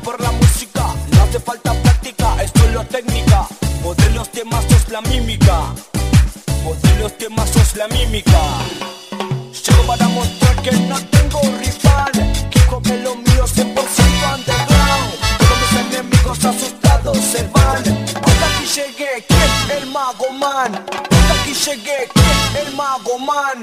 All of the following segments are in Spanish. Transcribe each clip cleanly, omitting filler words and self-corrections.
por la música, no hace falta práctica, es solo técnica. Vos de los temas sos la mímica, vos de los temas sos la mímica. Llego para mostrar que no tengo rival, que con lo mío 100% underground. Todos mis enemigos asustados se van. Hasta aquí llegué, ¿quién? El Mago Man. Hasta aquí llegué, ¿quién? El Mago Man.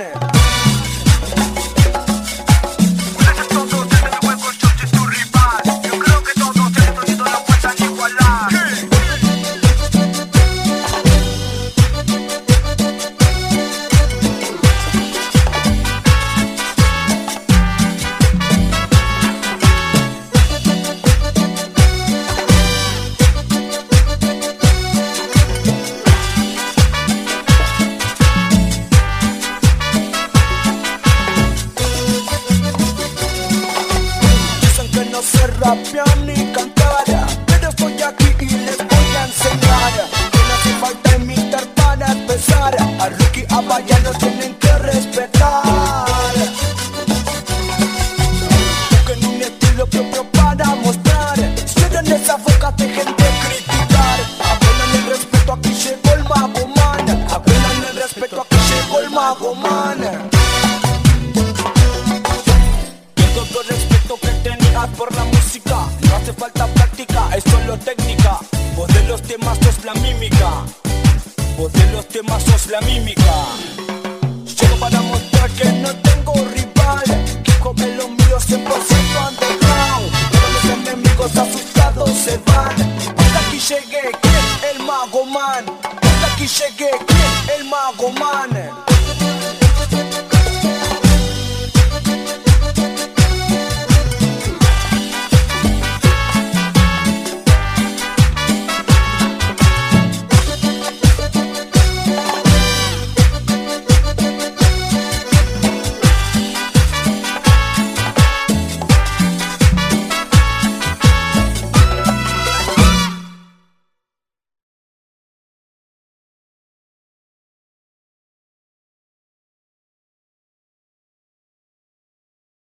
No sé rapear ni cantar, pero estoy aquí y les voy a enseñar que no hace falta imitar para empezar. A Ricky, a Vaya nos tienen que respetar. Busquen un estilo propio para mostrar. Cierren esa boca, dejen de criticar. Aprendan el respeto, aquí llegó el Mago Man. Aprendan el respeto, aquí llegó el Mago Man. Por la música, no hace falta práctica, es solo técnica. Vos de los temas sos la mímica, vos de los temas sos la mímica. Llego para mostrar que no tengo rival, que con lo mío 100% underground. Todos los enemigos asustados se van. Hasta aquí llegué.